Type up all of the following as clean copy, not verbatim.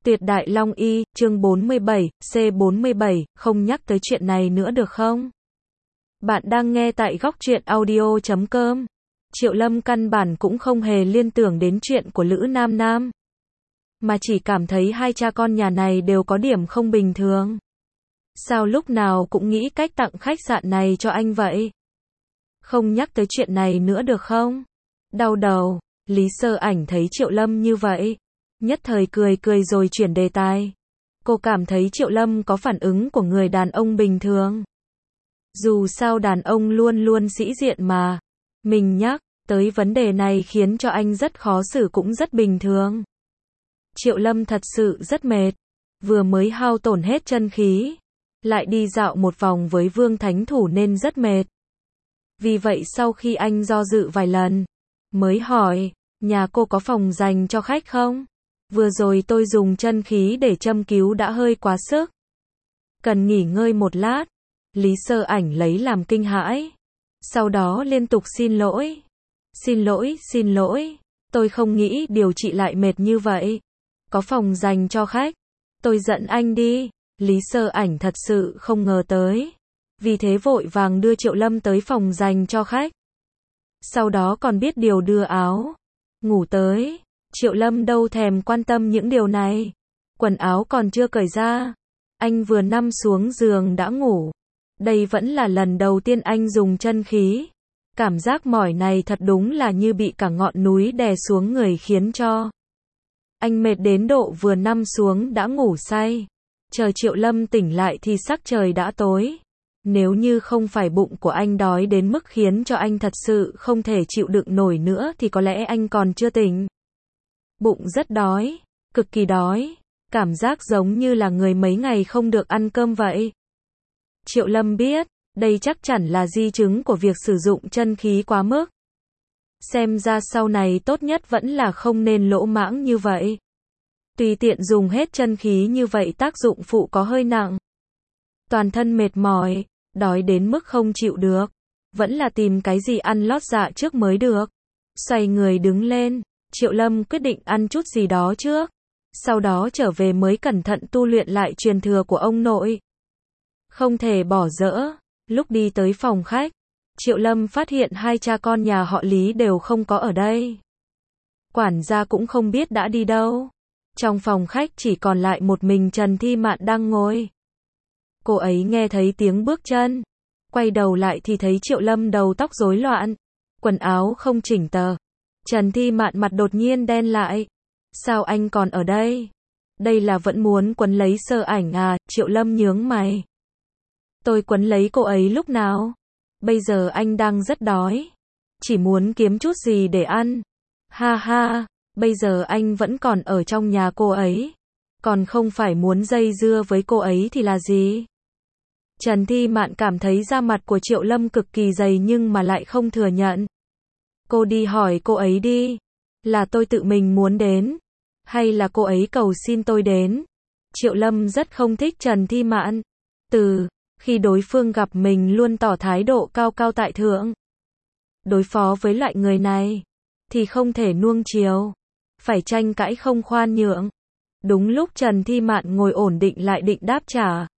Tuyệt Đại Long Y, chương 47, C47, không nhắc tới chuyện này nữa được không? Bạn đang nghe tại góc truyện audio.com. Triệu Lâm căn bản cũng không hề liên tưởng đến chuyện của Lữ Nam Nam, mà chỉ cảm thấy hai cha con nhà này đều có điểm không bình thường. Sao lúc nào cũng nghĩ cách tặng khách sạn này cho anh vậy? Không nhắc tới chuyện này nữa được không? Đau đầu, Lý Sơ Ảnh thấy Triệu Lâm như vậy, nhất thời cười cười rồi chuyển đề tài. Cô cảm thấy Triệu Lâm có phản ứng của người đàn ông bình thường. Dù sao đàn ông luôn luôn sĩ diện mà. Mình nhắc tới vấn đề này khiến cho anh rất khó xử cũng rất bình thường. Triệu Lâm thật sự rất mệt. Vừa mới hao tổn hết chân khí, lại đi dạo một vòng với Vương Thánh Thủ nên rất mệt. Vì vậy sau khi anh do dự vài lần, mới hỏi, nhà cô có phòng dành cho khách không? Vừa rồi tôi dùng chân khí để châm cứu đã hơi quá sức. Cần nghỉ ngơi một lát. Lý Sơ Ảnh lấy làm kinh hãi. Sau đó liên tục xin lỗi. Xin lỗi. Tôi không nghĩ điều trị lại mệt như vậy. Có phòng dành cho khách. Tôi giận anh đi. Lý Sơ Ảnh thật sự không ngờ tới. Vì thế vội vàng đưa Triệu Lâm tới phòng dành cho khách. Sau đó còn biết điều đưa áo ngủ tới. Triệu Lâm đâu thèm quan tâm những điều này. Quần áo còn chưa cởi ra, anh vừa nằm xuống giường đã ngủ. Đây vẫn là lần đầu tiên anh dùng chân khí. Cảm giác mỏi này thật đúng là như bị cả ngọn núi đè xuống người khiến cho anh mệt đến độ vừa nằm xuống đã ngủ say. Chờ Triệu Lâm tỉnh lại thì sắc trời đã tối. Nếu như không phải bụng của anh đói đến mức khiến cho anh thật sự không thể chịu đựng nổi nữa thì có lẽ anh còn chưa tỉnh. Bụng rất đói, cực kỳ đói, cảm giác giống như là người mấy ngày không được ăn cơm vậy. Triệu Lâm biết, đây chắc chắn là di chứng của việc sử dụng chân khí quá mức. Xem ra sau này tốt nhất vẫn là không nên lỗ mãng như vậy. Tùy tiện dùng hết chân khí như vậy tác dụng phụ có hơi nặng. Toàn thân mệt mỏi, đói đến mức không chịu được. Vẫn là tìm cái gì ăn lót dạ trước mới được. Xoay người đứng lên. Triệu Lâm quyết định ăn chút gì đó trước, sau đó trở về mới cẩn thận tu luyện lại truyền thừa của ông nội. Không thể bỏ dỡ. Lúc đi tới phòng khách, Triệu Lâm phát hiện hai cha con nhà họ Lý đều không có ở đây. Quản gia cũng không biết đã đi đâu. Trong phòng khách chỉ còn lại một mình Trần Thi Mạn đang ngồi. Cô ấy nghe thấy tiếng bước chân, quay đầu lại thì thấy Triệu Lâm đầu tóc rối loạn, quần áo không chỉnh tề. Trần Thi Mạn mặt đột nhiên đen lại. Sao anh còn ở đây? Đây là vẫn muốn quấn lấy Sơ Ảnh à? Triệu Lâm nhướng mày. Tôi quấn lấy cô ấy lúc nào? Bây giờ anh đang rất đói. Chỉ muốn kiếm chút gì để ăn. Ha ha, bây giờ anh vẫn còn ở trong nhà cô ấy. Còn không phải muốn dây dưa với cô ấy thì là gì? Trần Thi Mạn cảm thấy da mặt của Triệu Lâm cực kỳ dày nhưng mà lại không thừa nhận. Cô đi hỏi cô ấy đi. Là tôi tự mình muốn đến, hay là cô ấy cầu xin tôi đến? Triệu Lâm rất không thích Trần Thi Mạn. Từ khi đối phương gặp mình luôn tỏ thái độ cao cao tại thượng. Đối phó với loại người này thì không thể nuông chiều, phải tranh cãi không khoan nhượng. Đúng lúc Trần Thi Mạn ngồi ổn định lại định đáp trả,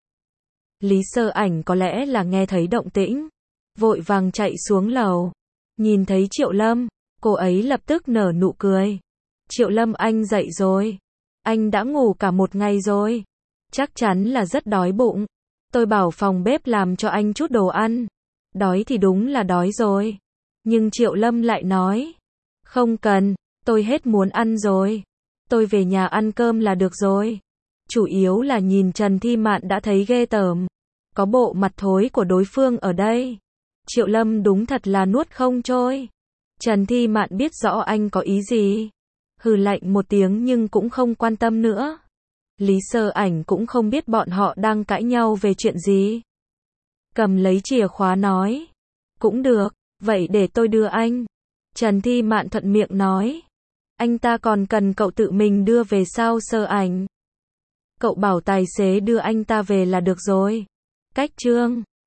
Lý Sơ Ảnh có lẽ là nghe thấy động tĩnh, vội vàng chạy xuống lầu. Nhìn thấy Triệu Lâm, cô ấy lập tức nở nụ cười. Triệu Lâm, anh dậy rồi. Anh đã ngủ cả một ngày rồi. Chắc chắn là rất đói bụng. Tôi bảo phòng bếp làm cho anh chút đồ ăn. Đói thì đúng là đói rồi. Nhưng Triệu Lâm lại nói, không cần, tôi hết muốn ăn rồi. Tôi về nhà ăn cơm là được rồi. Chủ yếu là nhìn Trần Thi Mạn đã thấy ghê tởm. Có bộ mặt thối của đối phương ở đây. Triệu Lâm đúng thật là nuốt không trôi. Trần Thi Mạn biết rõ anh có ý gì. Hừ lạnh một tiếng nhưng cũng không quan tâm nữa. Lý Sơ Ảnh cũng không biết bọn họ đang cãi nhau về chuyện gì. Cầm lấy chìa khóa nói. Cũng được, vậy để tôi đưa anh. Trần Thi Mạn thuận miệng nói. Anh ta còn cần cậu tự mình đưa về sao Sơ Ảnh? Cậu bảo tài xế đưa anh ta về là được rồi. Cách chương